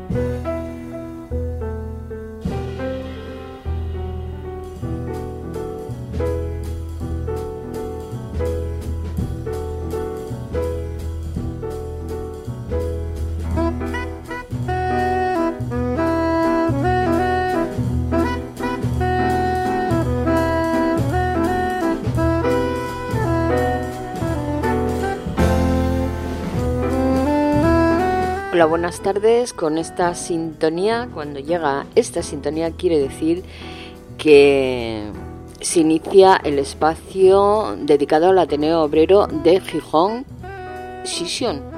Hola, buenas tardes. Con esta sintonía, cuando llega esta sintonía, quiere decir que se inicia el espacio dedicado al Ateneo Obrero de Gijón, Sisión.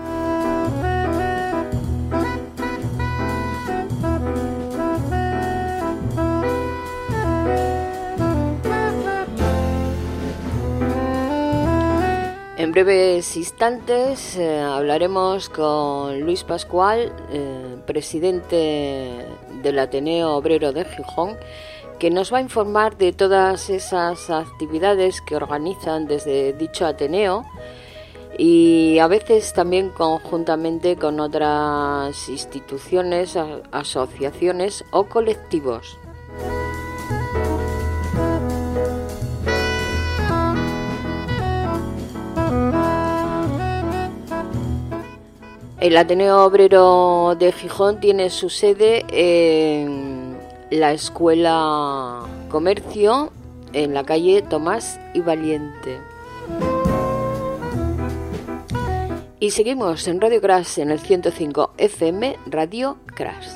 En breves instantes hablaremos con Luis Pascual, presidente del Ateneo Obrero de Gijón, que nos va a informar de todas esas actividades que organizan desde dicho Ateneo y a veces también conjuntamente con otras instituciones, asociaciones o colectivos. El Ateneo Obrero de Gijón tiene su sede en la Escuela Comercio, en la calle Tomás y Valiente. Y seguimos en Radio Crash, en el 105 FM, Radio Crash.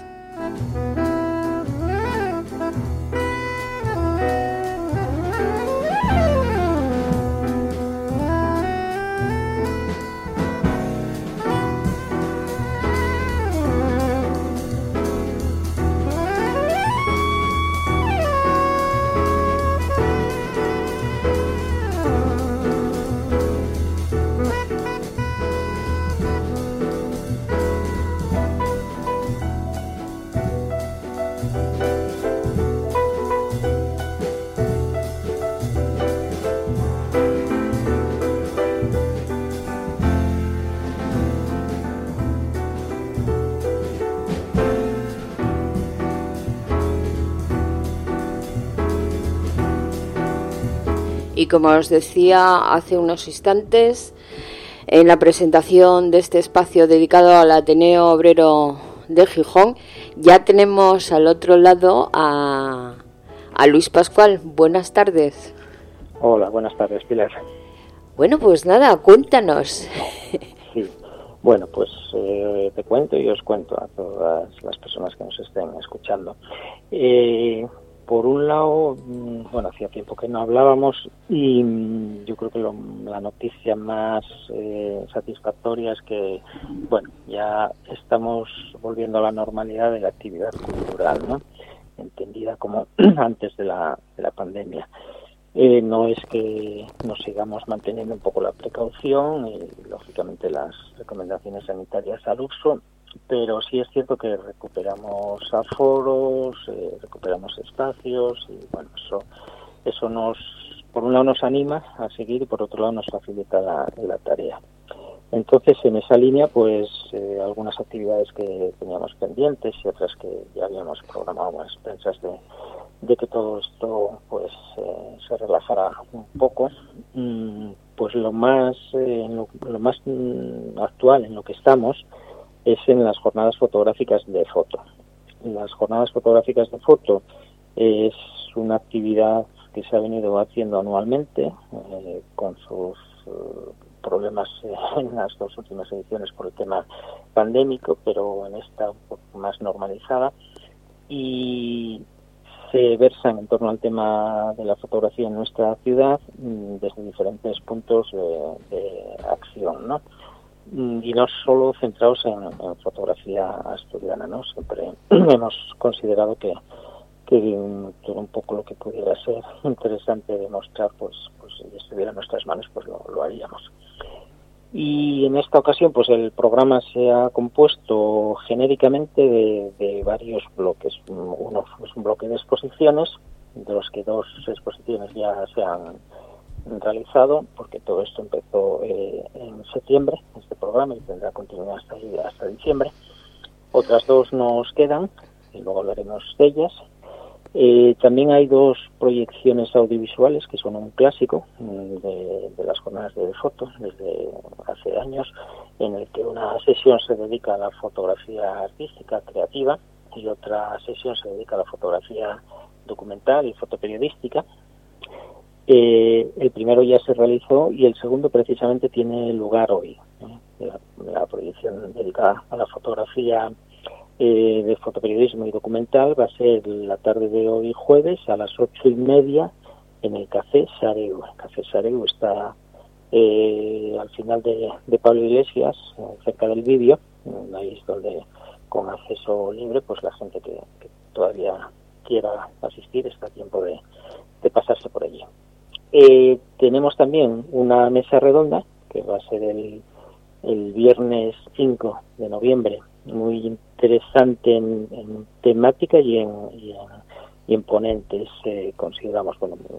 Y como os decía hace unos instantes, en la presentación de este espacio dedicado al Ateneo Obrero de Gijón, ya tenemos al otro lado a Luis Pascual. Buenas tardes. Hola, buenas tardes, Pilar. Bueno, pues nada, cuéntanos. Sí, bueno, pues te cuento y os cuento a todas las personas que nos estén escuchando. Por un lado, bueno, hacía tiempo que no hablábamos y yo creo que la noticia más satisfactoria es que, bueno, ya estamos volviendo a la normalidad de la actividad cultural, ¿no? Entendida como antes de la pandemia. No es que nos sigamos manteniendo un poco la precaución y, lógicamente, las recomendaciones sanitarias al uso, pero sí es cierto que recuperamos aforos, recuperamos espacios y bueno, eso nos, por un lado nos anima a seguir y por otro lado nos facilita la tarea. Entonces, en esa línea, pues algunas actividades que teníamos pendientes y otras que ya habíamos programado más pensas de que todo esto pues se relajara un poco, pues lo más actual en lo que estamos es en las jornadas fotográficas de foto. Las jornadas fotográficas de foto es una actividad que se ha venido haciendo anualmente, con sus problemas en las dos últimas ediciones por el tema pandémico, pero en esta un poco más normalizada, y se versan en torno al tema de la fotografía en nuestra ciudad desde diferentes puntos de acción, ¿no? Y no solo centrados en fotografía asturiana, ¿no? Siempre hemos considerado que todo un poco lo que pudiera ser interesante demostrar, pues si estuviera en nuestras manos, pues lo haríamos. Y en esta ocasión, pues el programa se ha compuesto genéricamente de varios bloques. Uno es un bloque de exposiciones, de los que 2 exposiciones ya se han realizado, porque todo esto empezó en septiembre, este programa, y tendrá continuidad hasta diciembre. Otras dos nos quedan, y luego hablaremos de ellas. También hay dos proyecciones audiovisuales que son un clásico de las jornadas de foto desde hace años, en el que una sesión se dedica a la fotografía artística, creativa, y otra sesión se dedica a la fotografía documental y fotoperiodística. El primero ya se realizó y el segundo precisamente tiene lugar hoy. La proyección dedicada a la fotografía de fotoperiodismo y documental va a ser la tarde de hoy jueves a las 8:30 en el Café Sareu. El Café Sareu está al final de Pablo Iglesias, cerca del vídeo. Ahí es donde, con acceso libre, pues la gente que todavía quiera asistir está a tiempo de pasarse por allí. Tenemos también una mesa redonda que va a ser el viernes 5 de noviembre, muy interesante en temática y en ponentes, consideramos,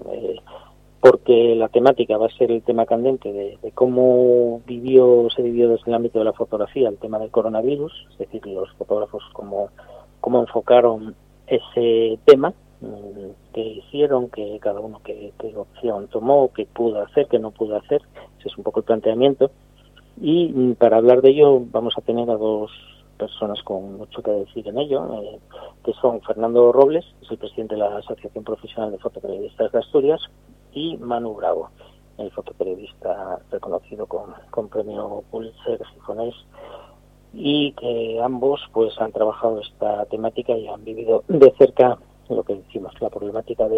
porque la temática va a ser el tema candente de cómo se vivió desde el ámbito de la fotografía el tema del coronavirus, es decir, los fotógrafos cómo enfocaron ese tema, qué hicieron, que cada uno qué opción tomó, qué pudo hacer, qué no pudo hacer. Ese es un poco el planteamiento. Y para hablar de ello vamos a tener a dos personas con mucho que decir en ello, que son Fernando Robles, que es el presidente de la Asociación Profesional de Fotoperiodistas de Asturias, y Manu Bravo, el fotoperiodista reconocido con premio Pulitzer gijonés, y que ambos pues han trabajado esta temática y han vivido de cerca lo que decimos, la problemática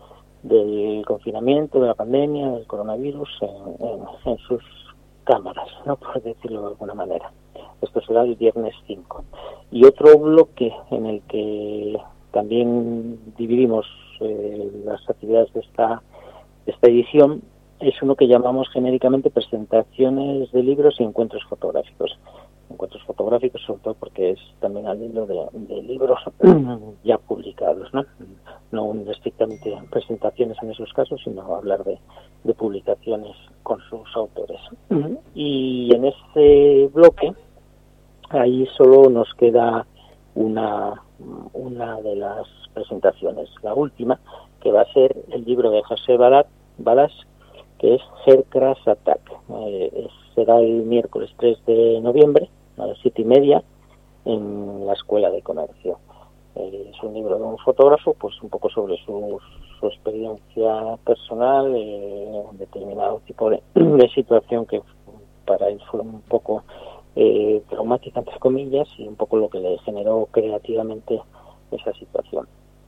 del confinamiento, de la pandemia, del coronavirus en sus cámaras, ¿no?, por decirlo de alguna manera. Esto será el viernes 5. Y otro bloque en el que también dividimos las actividades de esta edición es uno que llamamos genéricamente presentaciones de libros y encuentros fotográficos. Encuentros fotográficos sobre todo porque es también al hilo de libros ya publicados, no estrictamente presentaciones en esos casos, sino hablar de publicaciones con sus autores. Y en ese bloque ahí solo nos queda una de las presentaciones, la última, que va a ser el libro de José Balas, que es Aircraft Attack. Será el miércoles 3 de noviembre a las 7:30 en la Escuela de Comercio. Es un libro de un fotógrafo, pues un poco sobre su experiencia personal, un determinado tipo de situación que para él fue un poco traumática, entre comillas, y un poco lo que le generó creativamente esa situación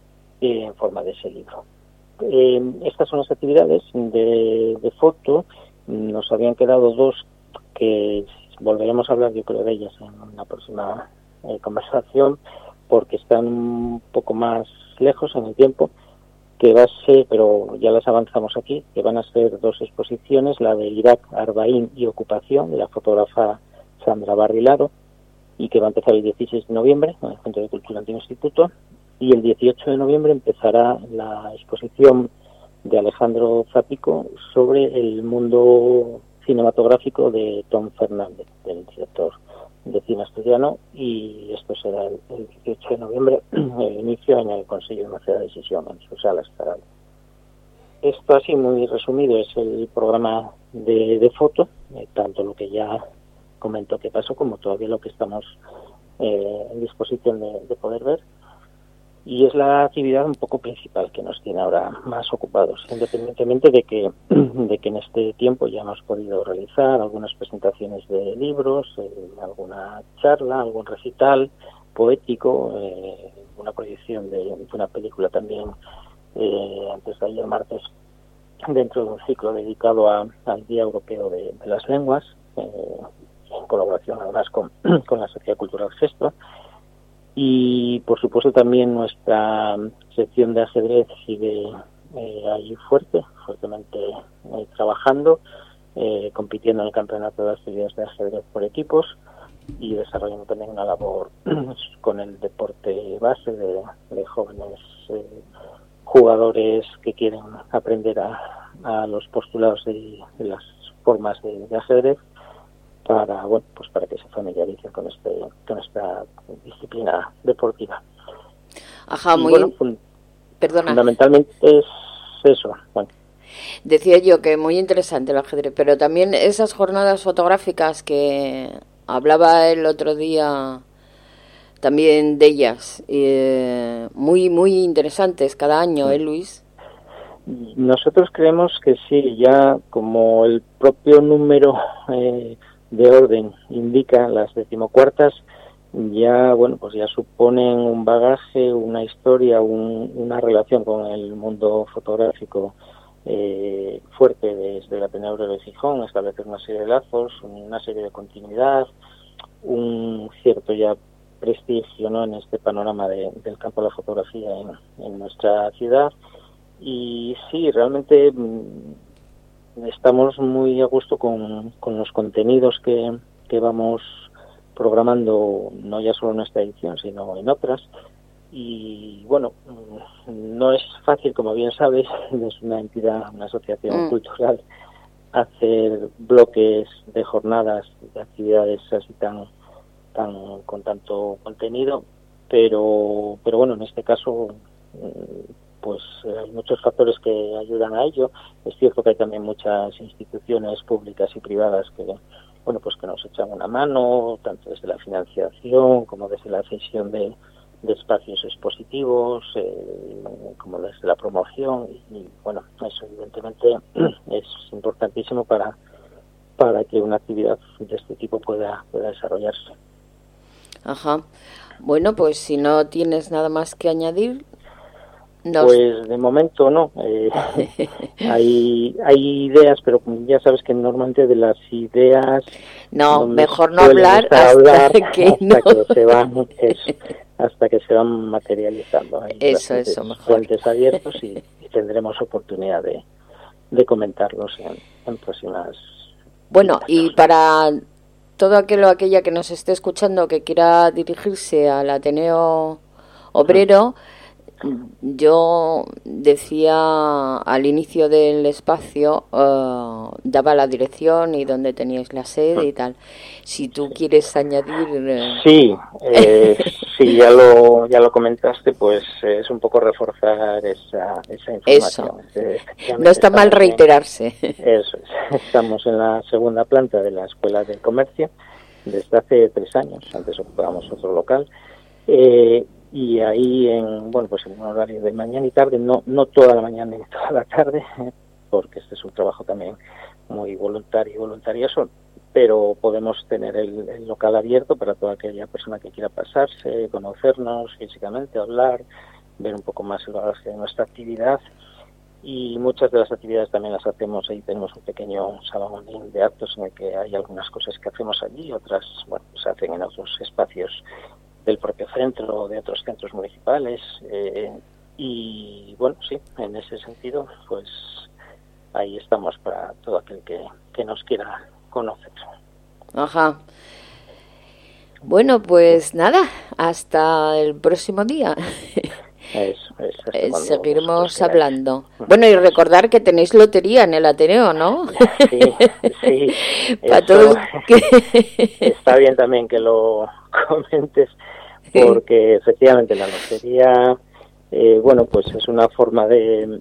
en forma de ese libro. Estas son las actividades de foto. Nos habían quedado dos que volveremos a hablar, yo creo, de ellas en una próxima conversación, porque están un poco más lejos en el tiempo, que va a ser, pero ya las avanzamos aquí, que van a ser dos exposiciones, la de Irak, Arbaín y Ocupación, de la fotógrafa Sandra Barrilaro, y que va a empezar el 16 de noviembre en el Centro de Cultura Antiguo Instituto, y el 18 de noviembre empezará la exposición de Alejandro Zapico sobre el mundo cinematográfico de Tom Fernández, del director de cine asturiano, y esto será el 18 de noviembre, el inicio en el Consejo de Maceda de Decisión, en su sala estatal. Esto así muy resumido es el programa de foto, tanto lo que ya comentó que pasó como todavía lo que estamos en disposición de poder ver. Y es la actividad un poco principal que nos tiene ahora más ocupados, independientemente de que en este tiempo ya hemos podido realizar algunas presentaciones de libros, alguna charla, algún recital poético, una proyección de una película también antes de ayer martes, dentro de un ciclo dedicado al Día Europeo de las Lenguas, en colaboración además con la Sociedad Cultural Gesto. Y por supuesto también nuestra sección de ajedrez sigue ahí fuertemente trabajando, compitiendo en el Campeonato de Asturias de Ajedrez por equipos y desarrollando también una labor con el deporte base de jóvenes jugadores que quieren aprender a los postulados de las formas de ajedrez. bueno, pues para que se familiaricen con esta disciplina deportiva. Ajá, y bueno, perdona. Fundamentalmente es eso. Bueno. Decía yo que muy interesante el ajedrez, pero también esas jornadas fotográficas que hablaba el otro día también de ellas, muy muy interesantes cada año, Luis. Nosotros creemos que sí, ya como el propio número de orden indica, las decimocuartas ya, bueno, pues ya suponen un bagaje, una historia, una relación con el mundo fotográfico fuerte desde la Ateneo Obrero de Gijón, establecer una serie de lazos, una serie de continuidad, un cierto ya prestigio, ¿no?, en este panorama del campo de la fotografía en nuestra ciudad. Y sí, realmente estamos muy a gusto con los contenidos que vamos programando, no ya solo en esta edición, sino en otras. Y bueno, no es fácil, como bien sabes, es una entidad, una asociación cultural, hacer bloques de jornadas, de actividades así con tanto contenido, pero bueno, en este caso pues hay muchos factores que ayudan a ello. Es cierto que hay también muchas instituciones públicas y privadas que, bueno, pues que nos echan una mano, tanto desde la financiación como desde la cesión de espacios expositivos, como desde la promoción, y bueno, eso evidentemente es importantísimo para que una actividad de este tipo pueda desarrollarse. Ajá. Bueno, pues si no tienes nada más que añadir. Pues de momento no. Hay ideas, pero ya sabes que normalmente de las ideas no mejor no hablar hasta que se van materializando. Hay eso mejor. Fuentes abiertos y tendremos oportunidad de comentarlos en próximas. Bueno, y para todo aquella que nos esté escuchando que quiera dirigirse al Ateneo Obrero, yo decía al inicio del espacio, daba la dirección y dónde teníais la sede y tal. Si tú quieres añadir... Sí, sí, ya lo comentaste, pues es un poco reforzar esa información. Eso. No está mal reiterarse. Eso es. Estamos en la segunda planta de la Escuela de Comercio desde hace 3 años. Antes ocupábamos otro local. Y ahí en un horario de mañana y tarde, no toda la mañana y toda la tarde, porque este es un trabajo también muy voluntario y voluntarioso, pero podemos tener el local abierto para toda aquella persona que quiera pasarse, conocernos físicamente, hablar, ver un poco más el bagaje de nuestra actividad. Y muchas de las actividades también las hacemos ahí. Tenemos un pequeño salón de actos en el que hay algunas cosas que hacemos allí, otras se hacen en otros espacios del propio centro o de otros centros municipales, y bueno, sí, en ese sentido, pues ahí estamos para todo aquel que nos quiera conocer. Ajá. Bueno, pues nada, hasta el próximo día. Seguiremos hablando. Bueno, y recordar que tenéis lotería en el Ateneo, ¿no? Sí. Para todos está bien también que lo comentes, porque efectivamente la lotería, pues es una forma de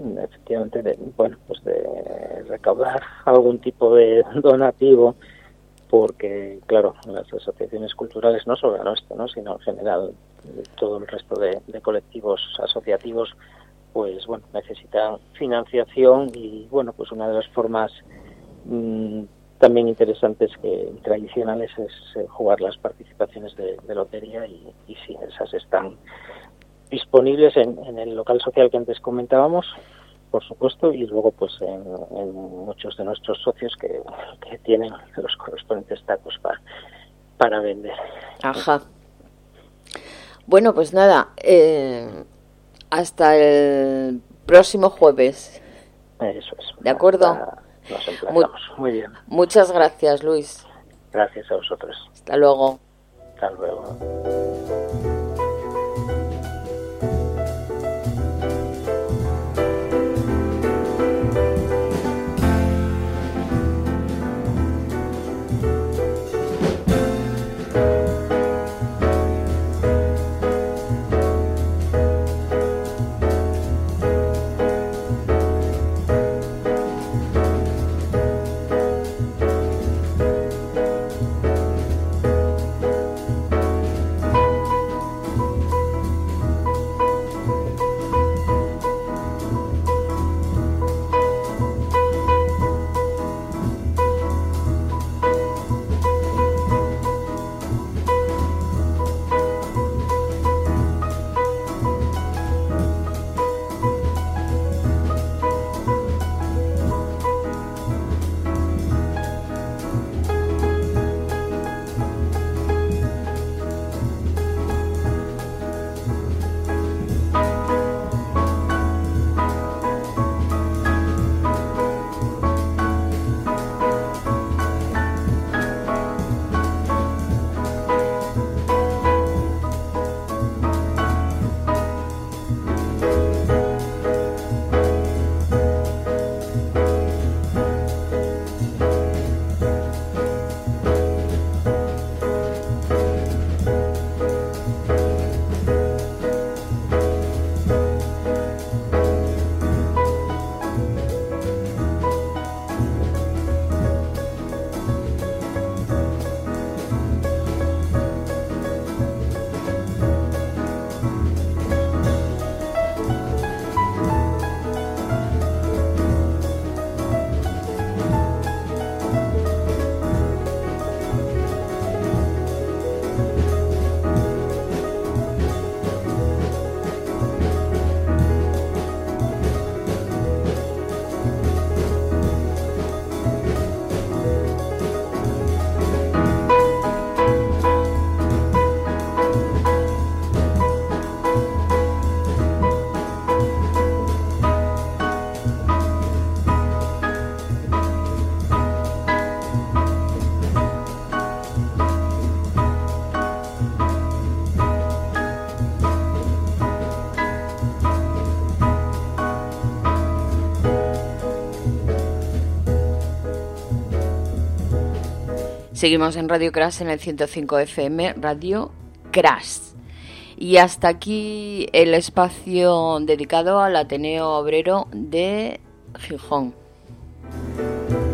recaudar algún tipo de donativo, porque claro, las asociaciones culturales, no solo la nuestra, ¿no?, sino en general todo el resto de colectivos asociativos, pues necesitan financiación, y pues una de las formas también interesantes tradicionales es jugar las participaciones de lotería, y sí, esas están disponibles en el local social que antes comentábamos, por supuesto, y luego pues en muchos de nuestros socios que tienen los correspondientes tacos para vender. Ajá. Bueno, pues nada, hasta el próximo jueves. Eso es. ¿De acuerdo? Nos emplazamos. Muy bien. Muchas gracias, Luis. Gracias a vosotros. Hasta luego. Hasta luego. Seguimos en Radio Crash en el 105 FM, Radio Crash. Y hasta aquí el espacio dedicado al Ateneo Obrero de Gijón.